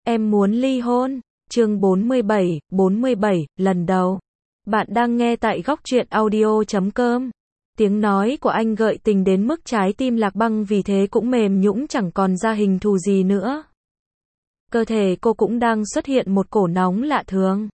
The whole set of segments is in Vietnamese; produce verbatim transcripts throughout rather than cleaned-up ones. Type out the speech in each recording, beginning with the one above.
Em muốn ly hôn. Chương bốn mươi bảy, bốn mươi bảy, lần đầu. Bạn đang nghe tại góc truyện audio chấm com. Tiếng nói của anh gợi tình đến mức trái tim Lạc Băng vì thế cũng mềm nhũn chẳng còn ra hình thù gì nữa. Cơ thể cô cũng đang xuất hiện một cổ nóng lạ thường.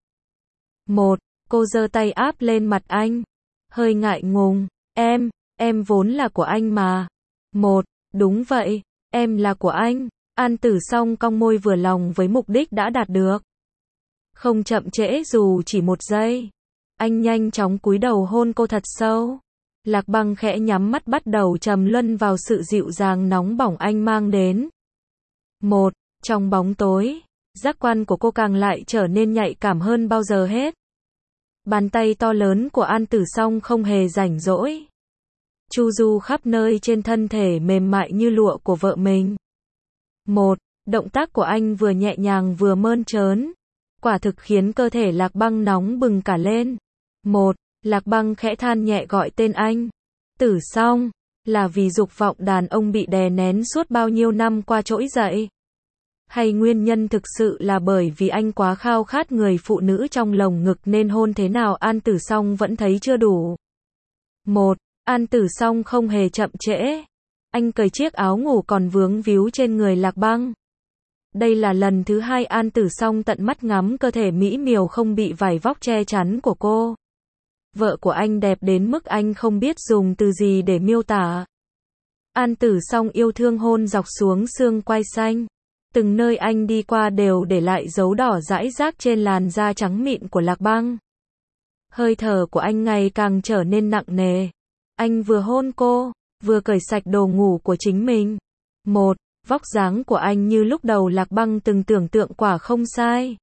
Một, cô giơ tay áp lên mặt anh. Hơi ngại ngùng. Em, em vốn là của anh mà. Một, đúng vậy, em là của anh. An Tử Song cong môi vừa lòng với mục đích đã đạt được. Không chậm trễ dù chỉ một giây. Anh nhanh chóng cúi đầu hôn cô thật sâu. Lạc Băng khẽ nhắm mắt bắt đầu trầm luân vào sự dịu dàng nóng bỏng anh mang đến. Một, trong bóng tối, giác quan của cô càng lại trở nên nhạy cảm hơn bao giờ hết. Bàn tay to lớn của An Tử Song không hề rảnh rỗi. Chu du khắp nơi trên thân thể mềm mại như lụa của vợ mình. Một, động tác của anh vừa nhẹ nhàng vừa mơn trớn. Quả thực khiến cơ thể Lạc Băng nóng bừng cả lên. Một, Lạc Băng khẽ than nhẹ gọi tên anh. Tử Song, là vì dục vọng đàn ông bị đè nén suốt bao nhiêu năm qua trỗi dậy? Hay nguyên nhân thực sự là bởi vì anh quá khao khát người phụ nữ trong lồng ngực nên hôn thế nào An Tử Song vẫn thấy chưa đủ? Một, An Tử Song không hề chậm trễ. Anh cởi chiếc áo ngủ còn vướng víu trên người Lạc Băng. Đây là lần thứ hai An Tử Song tận mắt ngắm cơ thể mỹ miều không bị vải vóc che chắn của cô. Vợ của anh đẹp đến mức anh không biết dùng từ gì để miêu tả. An Tử Song yêu thương hôn dọc xuống xương quai xanh. Từng nơi anh đi qua đều để lại dấu đỏ rải rác trên làn da trắng mịn của Lạc Băng. Hơi thở của anh ngày càng trở nên nặng nề. Anh vừa hôn cô, vừa cởi sạch đồ ngủ của chính mình. Một, vóc dáng của anh như lúc đầu Lạc Băng từng tưởng tượng quả không sai.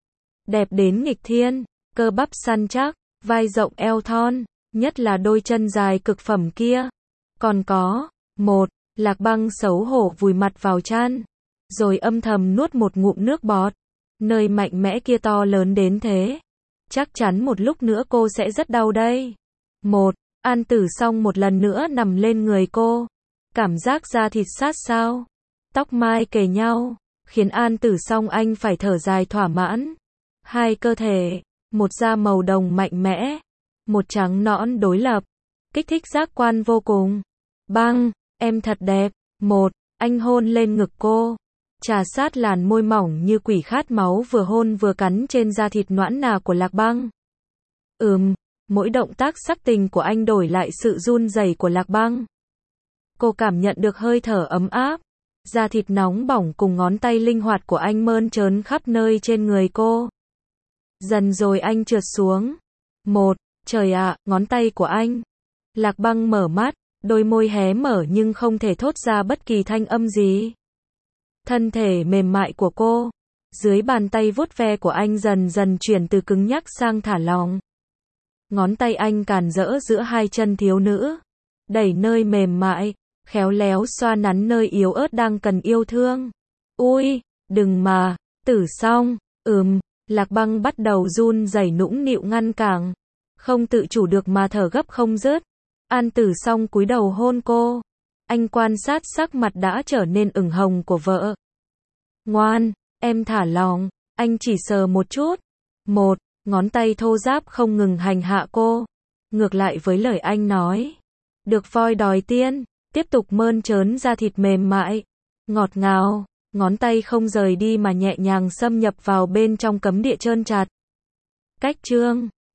Đẹp đến nghịch thiên, cơ bắp săn chắc, vai rộng eo thon, nhất là đôi chân dài cực phẩm kia. Còn có, một, Lạc Băng xấu hổ vùi mặt vào chăn, rồi âm thầm nuốt một ngụm nước bọt. Nơi mạnh mẽ kia to lớn đến thế. Chắc chắn một lúc nữa cô sẽ rất đau đây. Một, An Tử Song một lần nữa nằm lên người cô. Cảm giác da thịt sát sao, tóc mai kề nhau, khiến An Tử Song anh phải thở dài thỏa mãn. Hai cơ thể, một da màu đồng mạnh mẽ, một trắng nõn đối lập, kích thích giác quan vô cùng. Băng, em thật đẹp. Một, anh hôn lên ngực cô, trà sát làn môi mỏng như quỷ khát máu vừa hôn vừa cắn trên da thịt nõn nà của Lạc Băng. Ừm, mỗi động tác sắc tình của anh đổi lại sự run rẩy của Lạc Băng. Cô cảm nhận được hơi thở ấm áp, da thịt nóng bỏng cùng ngón tay linh hoạt của anh mơn trớn khắp nơi trên người cô. Dần rồi anh trượt xuống. Một, trời ạ, ngón tay của anh. Lạc Băng mở mắt, đôi môi hé mở nhưng không thể thốt ra bất kỳ thanh âm gì. Thân thể mềm mại của cô, dưới bàn tay vuốt ve của anh dần dần chuyển từ cứng nhắc sang thả lỏng. Ngón tay anh càn rỡ giữa hai chân thiếu nữ, đẩy nơi mềm mại, khéo léo xoa nắn nơi yếu ớt đang cần yêu thương. Ui, đừng mà, Tử Song, ừm, Lạc Băng bắt đầu run rẩy nũng nịu ngăn cản, không tự chủ được mà thở gấp không dứt. An Tử Song cúi đầu hôn cô. Anh quan sát sắc mặt đã trở nên ửng hồng của vợ. Ngoan, em thả lỏng, anh chỉ sờ một chút. Một, ngón tay thô ráp không ngừng hành hạ cô. Ngược lại với lời anh nói. Được voi đòi tiên, tiếp tục mơn trớn da thịt mềm mại, ngọt ngào, ngón tay không rời đi mà nhẹ nhàng xâm nhập vào bên trong cấm địa trơn chặt. Cách chương